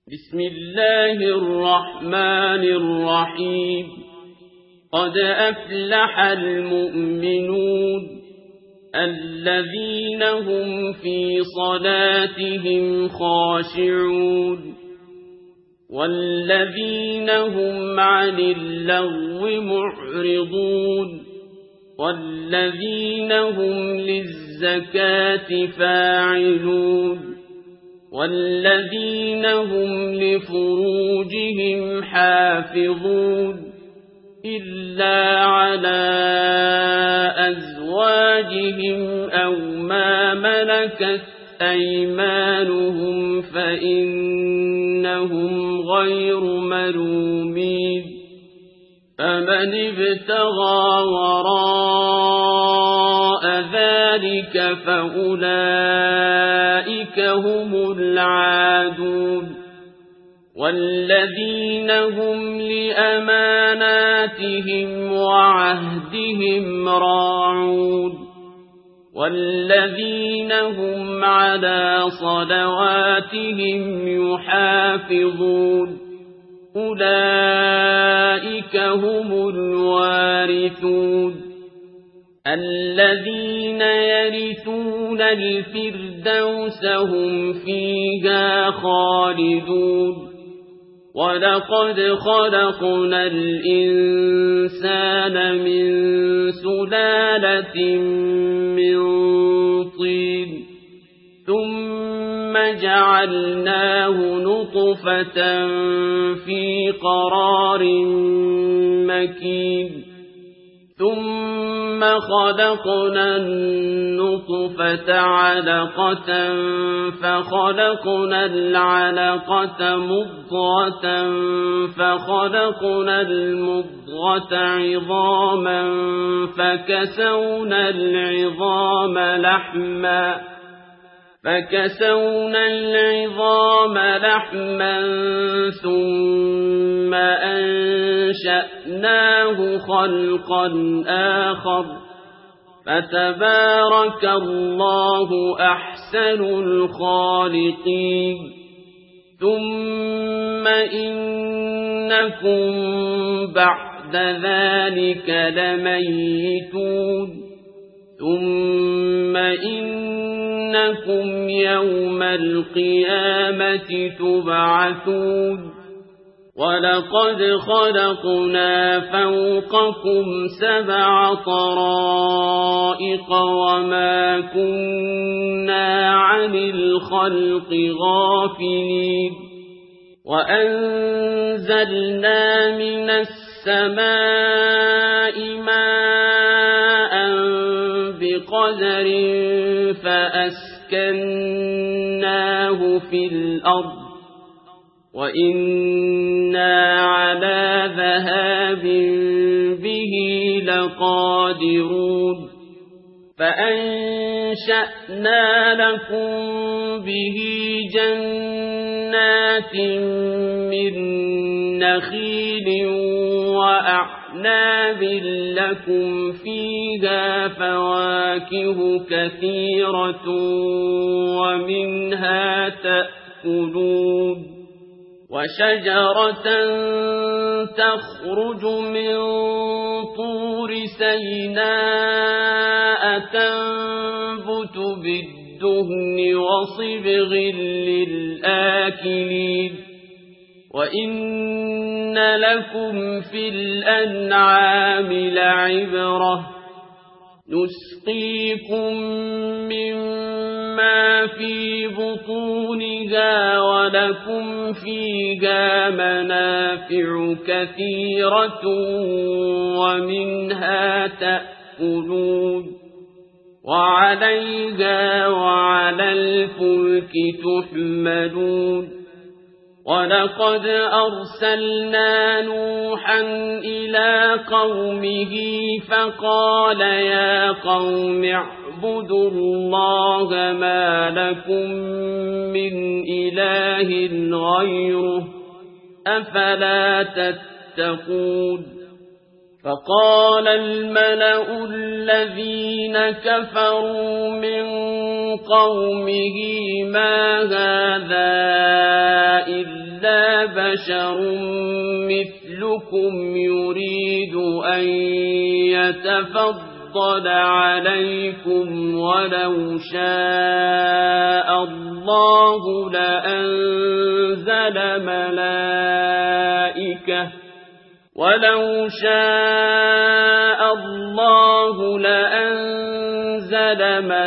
بسم الله الرحمن الرحيم قد أفلح المؤمنون الذين هم في صلاتهم خاشعون والذين هم عن اللغو معرضون والذين هم للزكاة فاعلون والذين هم لفروجهم حافظون إلا على أزواجهم أو ما ملكت أيمانهم فإنهم غير ملومين فمن ابتغى وراء ذلك فأولئك هم العادون والذين هم لأماناتهم وعهدهم راعون والذين هم على صلواتهم يحافظون أولئك هم الوارثون الذين يرثون الفردوس هم فيها خالدون ولقد خلقنا الإنسان من سلالة من طين ثم جعلناه نطفة في قرار مكين ثم خلقنا النطفة علقة فخلقنا العلقة مضغة فخلقنا المضغة عظاما فكسونا العظام لحما ثم أنشأناه خلقا آخر فتبارك الله أحسن الخالقين ثم إنكم بعد ذلك لميتون ثم إنكم يوم القيامة تبعثون ولقد خلقنا فوقكم 7 طرائق وما كنا عن الخلق غافلين وأنزلنا من السماء ماء بقدر فأسكناه في الأرض وإنا على ذهاب به لقادرون فأنشأنا لكم به جنات من نخيل وأعناب لكم فيها فواكه كثيرة ومنها تأكلون وشجرة تخرج من طور سيناء تنبت بالدهن وصبغ للآكلين وإن لكم في الأنعام لعبرة نسقيكم مما في بطونها ولكم فيها منافع كثيرة ومنها تأكلون وعليها وعلى الفلك تحملون ولقد أرسلنا نوحا إلى قومه فقال يا قوم اعبدوا الله ما لكم من إله غيره أفلا تتقون فقال الملأ الذين كفروا من قومه ما هذا إلا إلا بشر مثلكم يريد أن يتفضل عليكم ولو شاء الله لأنزل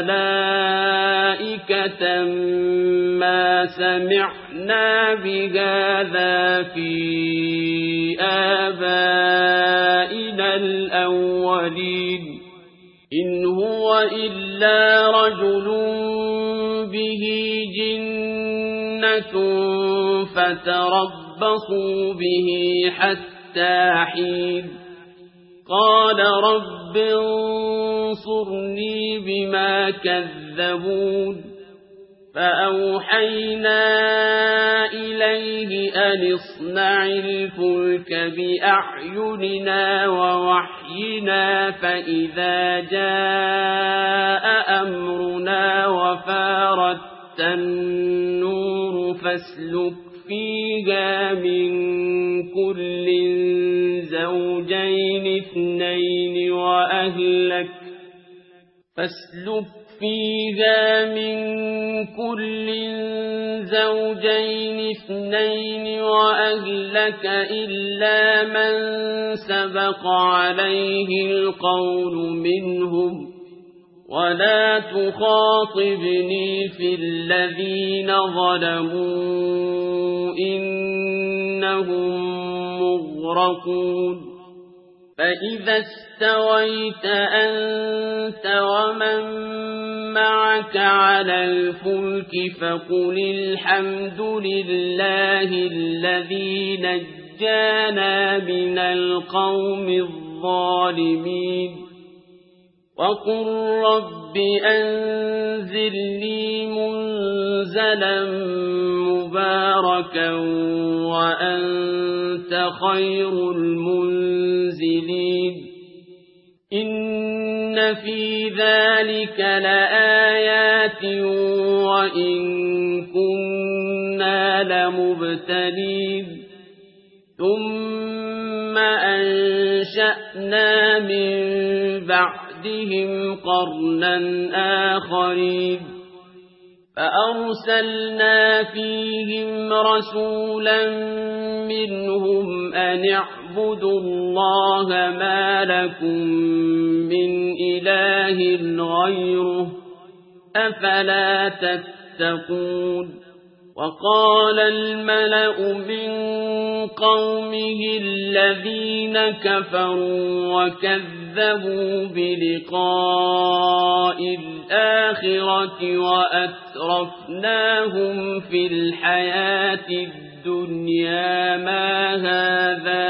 ملائكة ما سمعنا بهذا في آبائنا الأولين إن هو إلا رجل به جنة فتربصوا به حتى حين قال رب انصرني بما كذبون فأوحينا إليه أن اصنع الفلك بأعيننا ووحينا فإذا جاء أمرنا وفارت النور فاسلك فيها من كل زوجين اثنين وأهلك إلا من سبق عليه القول منهم ولا تخاطبني في الذين ظلموا إنهم مغرقون فإذا استويت أنت ومن معك على الفلك فقل الحمد لله الذي نجانا من القوم الظالمين وقل رب أنزلني منزلا مباركا وأنت خير المنزلين إن في ذلك لآيات وإن كنا لمبتلين ثم أنشأنا من بعدهم قرنا آخرين فأرسلنا فيهم رسولا منهم أن اعبدوا الله ما لكم من إله غيره أفلا تتقون وقال الملأ من قومه الذين كفروا وكذبوا بلقاء الآخرة وأترفناهم في الحياة الدنيا ما هذا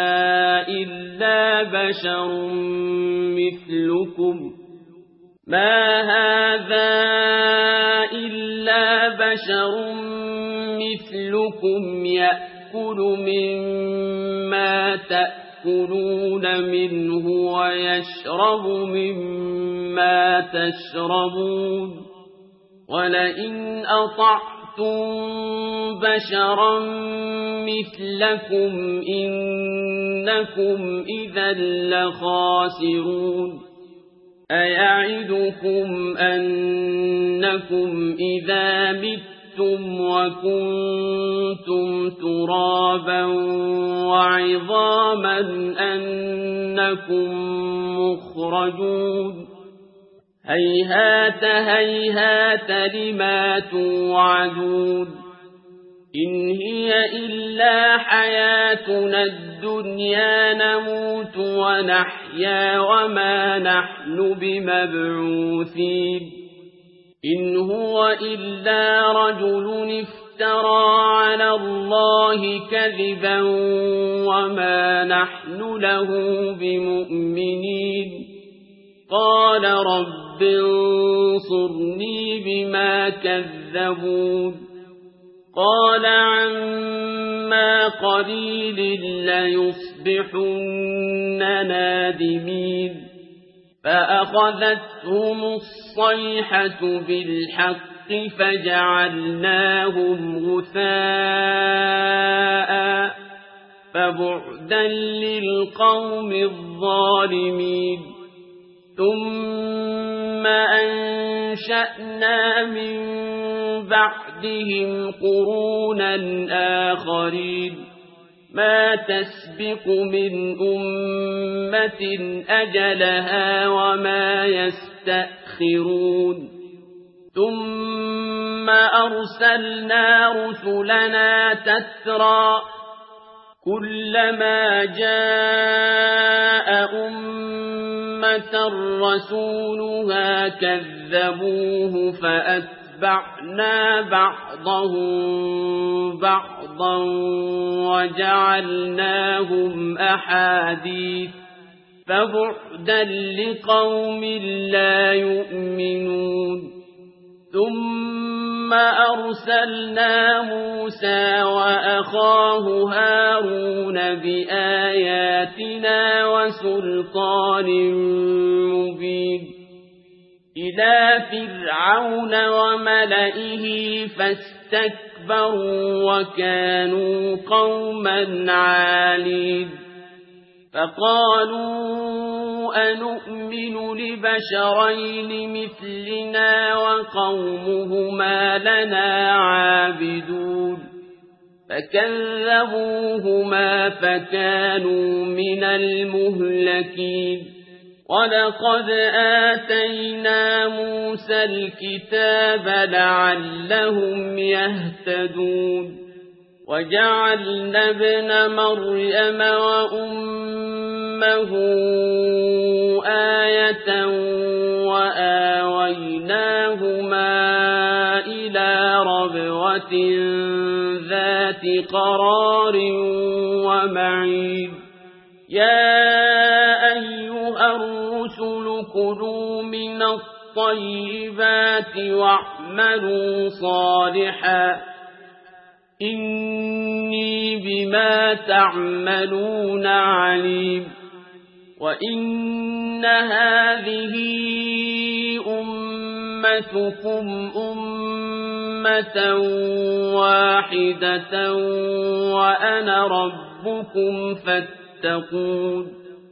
إلا بشر مثلكم يأكل مما تأكلون منه ويشرب مما تشربون ولئن أطعتم بشرا مثلكم إنكم إذا لخاسرون أيعدكم أنكم إذا متم وكنتم ترابا وعظاما أنكم مخرجون هيهات هيهات لما توعدون إن هي إلا حياتنا الدنيا نموت ونحيا وما نحن بمبعوثين إن هو إلا رجل افترى على الله كذبا وما نحن له بمؤمنين قال رب انصرني بما كذبون قال عما قليل ليصبحن نادمين فأخذتهم الصيحة بالحق فجعلناهم غثاء فبعدا للقوم الظالمين ثم أنشأنا من بعدهم قرونا آخرين ما تسبق من أمة أجلها وما يستأخرون ثم أرسلنا رسلنا تترى كلما جاء أمة رسولها كذبوه فأتبعنا بعضهم بعضا وجعلناهم أحاديث فبعدا لقوم لا يؤمنون ثم أرسلنا موسى وأخاه هارون بآياتنا وسلطان مبين إلى فرعون وملئه فاستكبروا وكانوا قوما عالين فقالوا أنؤمن لبشرين مثلنا وقومهما لنا عابدون فكذبوهما فكانوا من المهلكين ولقد آتينا موسى الكتاب لعلهم يهتدون وجعلنا ابن مريم وأمه آية وآويناهما إلى ربوة ذات قرار ومعين يا أيها الرسل كلوا من الطيبات واعملوا صالحا إني بما تعملون عليم وإن هذه أمتكم أمة واحدة وأنا ربكم فاتقون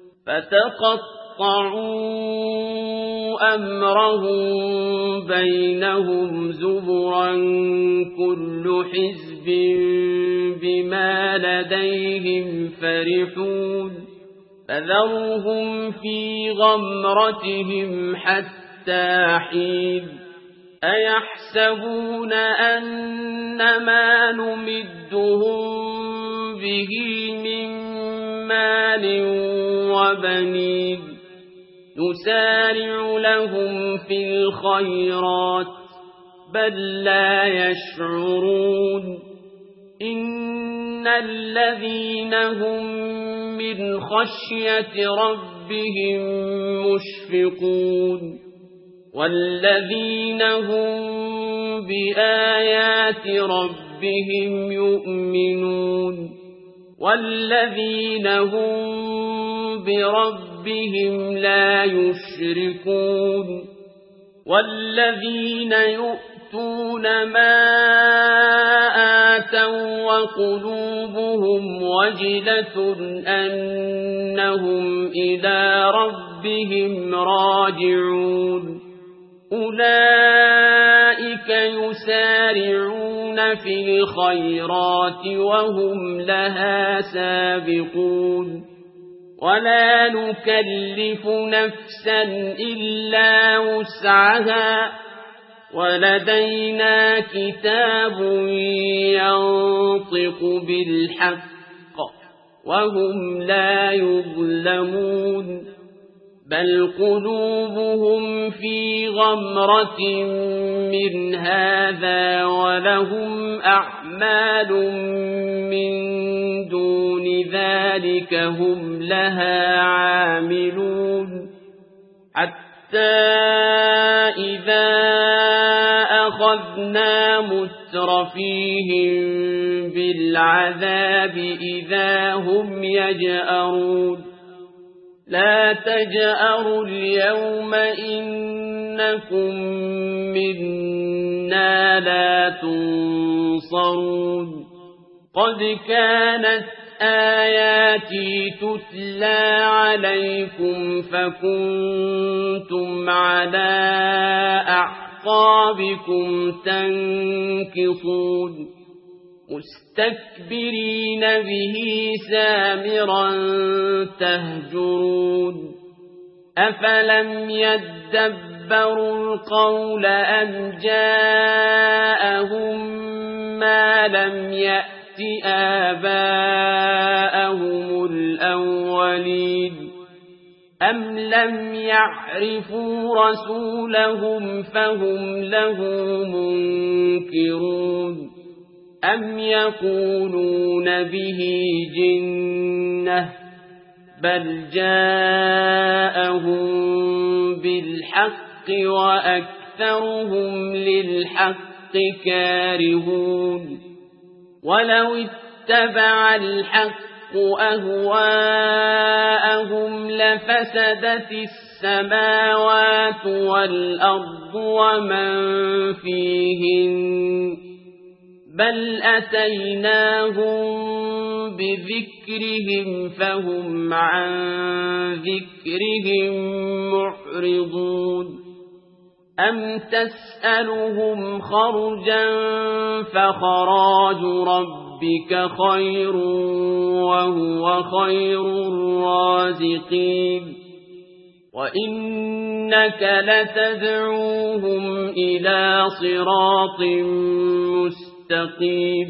فتقطعوا أمرهم بينهم زبرا كل حزب بما لديهم فرحون فذرهم في غمرتهم حتى حين أيحسبون أن ما نمدهم به من مال وبنين نسارع لهم في الخيرات بل لا يشعرون إن الذين هم من خشية ربهم مشفقون والذين هم بآيات ربهم يؤمنون والذين هم بربهم لا يشركون والذين يؤتون ما آتوا وقلوبهم وجلة أنهم إلى ربهم راجعون أولئك يسارعون في الخيرات وهم لها سابقون ولا نكلف نفسا إلا وسعها ولدينا كتاب ينطق بالحق وهم لا يظلمون بل قلوبهم في غمرة من هذا ولهم أعمال من دون ذلك هم لها عاملون حتى إذا أخذنا مترفيهم بالعذاب إذا هم يجأرون لا تجأروا اليوم إنكم منا لا تنصرون قد كانت آياتي تتلى عليكم فكنتم على أعقابكم تنكصون مستكبرين به سامرا تهجرون أفلم يدبروا القول أم جاءهم ما لم يأت آباءهم الأولين أم لم يعرفوا رسولهم فهم له منكرون أم يقولون به جنة بل جاءهم بالحق وأكثرهم للحق كارهون ولو اتبع الحق أهواءهم لفسدت السماوات والأرض ومن فيهن بل أتيناهم بذكرهم فهم عن ذكرهم معرضون أم تسألهم خرجا فخراج ربك خير وهو خير الرازقين وإنك لتدعوهم إلى صراط مستقيم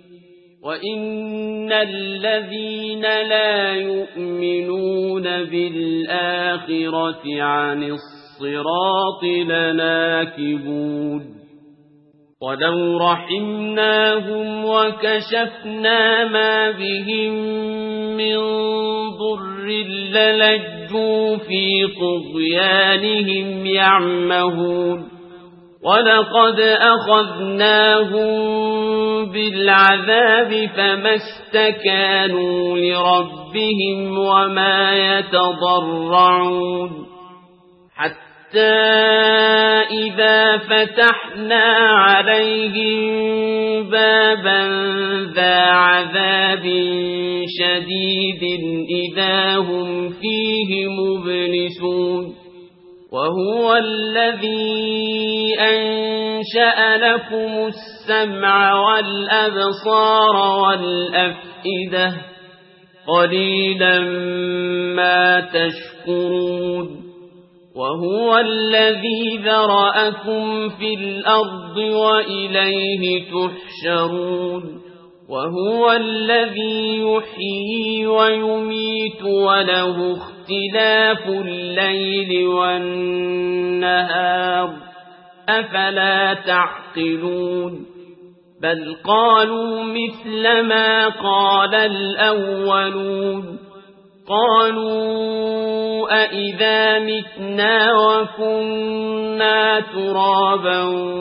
وإن الذين لا يؤمنون بالآخرة عن الصراط لناكبون ولو رحمناهم وكشفنا ما بهم من ضر للجوا في طغيانهم يعمهون ولقد أخذناهم بالعذاب فما استكانوا لربهم وما يتضرعون حتى إذا فتحنا عليهم بابا ذا عذاب شديد إذا هم فيه مبلسون وهو الذي أنشأ لكم السمع والأبصار والأفئدة قليلا ما تشكرون وهو الذي ذرأكم في الأرض وإليه تحشرون وهو الذي يحيي ويميت وله اختلاف الليل والنهار أفلا تعقلون بل قالوا مثل ما قال الأولون قالوا أئذا متنا وكنا ترابا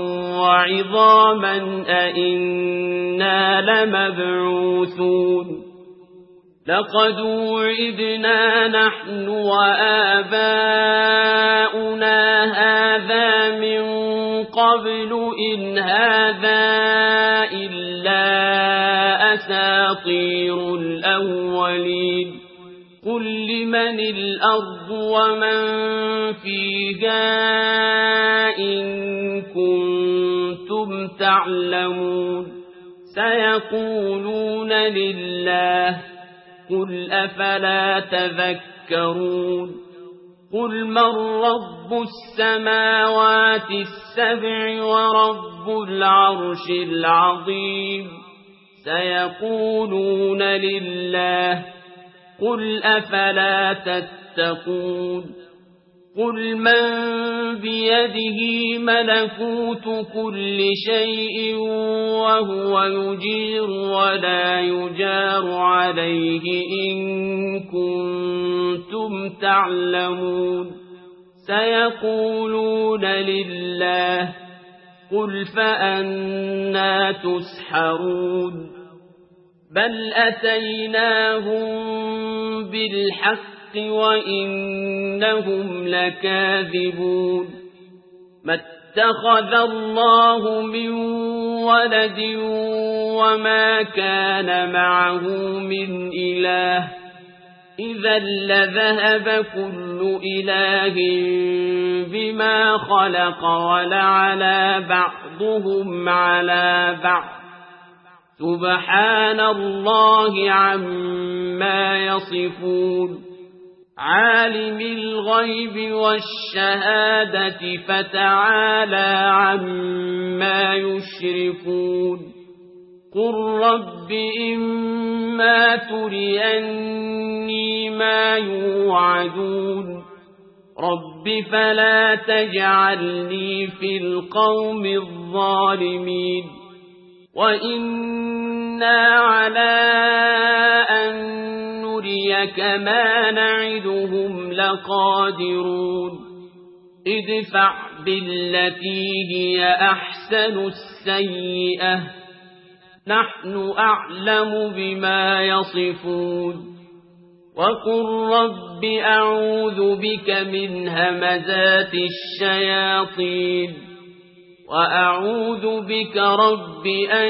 وعظاما أئنا لمبعوثون لقد وعدنا نحن وآباؤنا هذا من قبل إن هذا إلا أساطير الأولين قل لمن الأرض ومن فيها إن كنتم تعلمون سيقولون لله قل أفلا تذكرون قل من رب السماوات السبع ورب العرش العظيم سيقولون لله قل أفلا تتقون قل من بيده ملكوت كل شيء وهو يجير ولا يجار عليه إن كنتم تعلمون سيقولون لله قل فأنا تسحرون بل أتيناهم بالحق وإنهم لكاذبون ما اتخذ الله من ولد وما كان معه من إله إذا لذهب كل إله بما خلق ولعلى بعضهم على بعض سبحان الله عما يصفون عالم الغيب والشهادة فتعالى عما يشركون قل رب إما تريني ما يوعدون رب فلا تجعلني في القوم الظالمين وإنا على أن نريك ما نعدهم لقادرون ادفع بالتي هي أحسن السيئة نحن أعلم بما يصفون وقل رب أعوذ بك من همزات الشياطين وأعوذ بك رب أن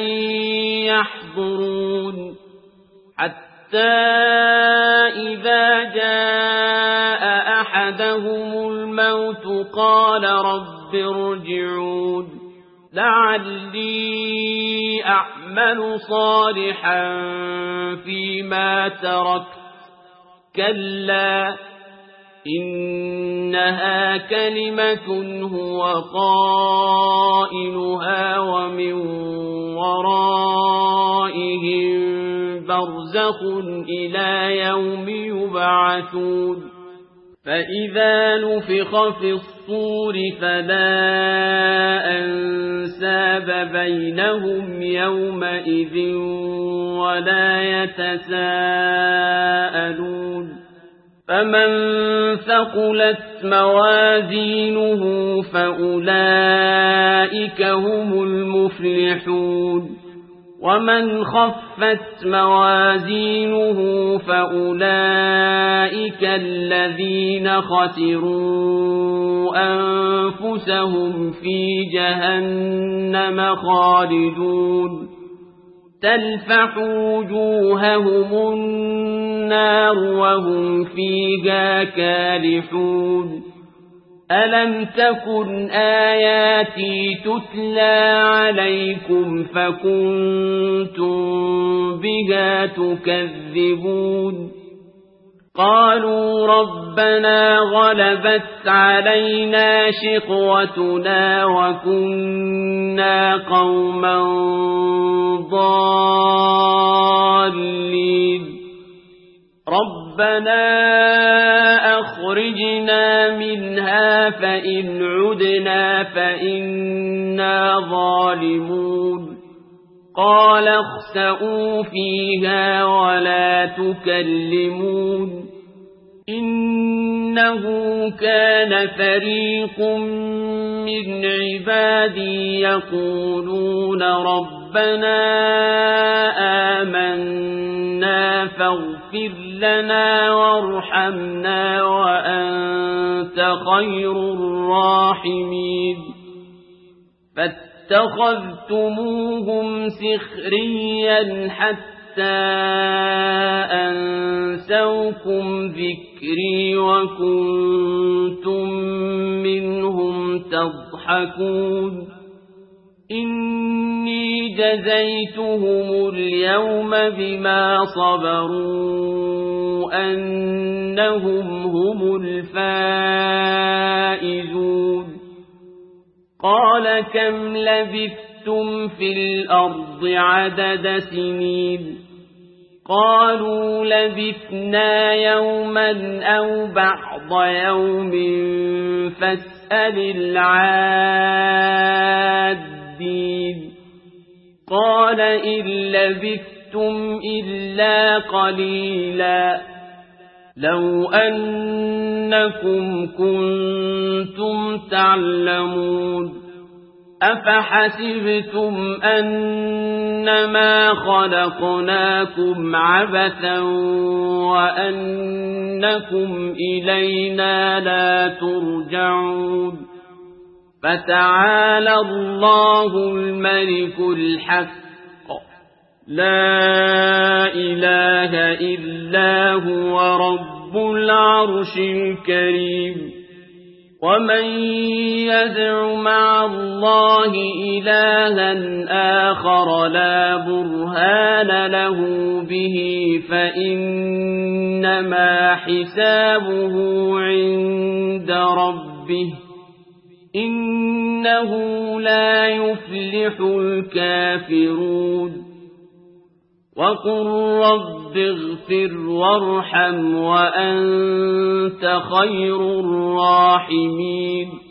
يحضرون حتى إذا جاء أحدهم الموت قال رب ارجعون لعلي أعمل صالحا فيما تركت كلا إنها كلمة هو قائلها ومن ورائهم برزخ إلى يوم يبعثون فإذا نفخ في الصور فلا أنساب بينهم يومئذ ولا يتساءلون فمن ثقلت موازينه فأولئك هم المفلحون ومن خفت موازينه فأولئك الذين خسروا أنفسهم في جهنم خالدون تلفح وجوههم النار وهم فيها كالحون ألم تكن آياتي تتلى عليكم فكنتم بها تكذبون قالوا ربنا غلبت علينا شقوتنا وكنا قوما ضالين ربنا أخرجنا منها فإن عدنا فإنا ظالمون قال اخسئوا فيها ولا تكلمون إنه كان فريق من عبادي يقولون ربنا آمنا فاغفر لنا وارحمنا وأنت خير الراحمين فاتخذتموهم سخريا حتى أنسوكم ذكري وكنتم منهم تضحكون إني جزيتهم اليوم بما صبروا أنهم هم الفائزون قال كم لبثتم في الأرض عدد سنين قالوا لبثنا يوما أو بعض يوم فاسأل العادين قال إن لبثتم إلا قليلا لو أنكم كنتم تعلمون أفحسبتم أنما خلقناكم عبثا وأنكم إلينا لا ترجعون فتعالى الله الملك الحق لا إله إلا هو رب العرش الكريم ومن يدع مع الله إلها آخر لا برهان له به فإنما حسابه عند ربه إنه لا يفلح الكافرون وقل رب اغفر وارحم وأنت خير الراحمين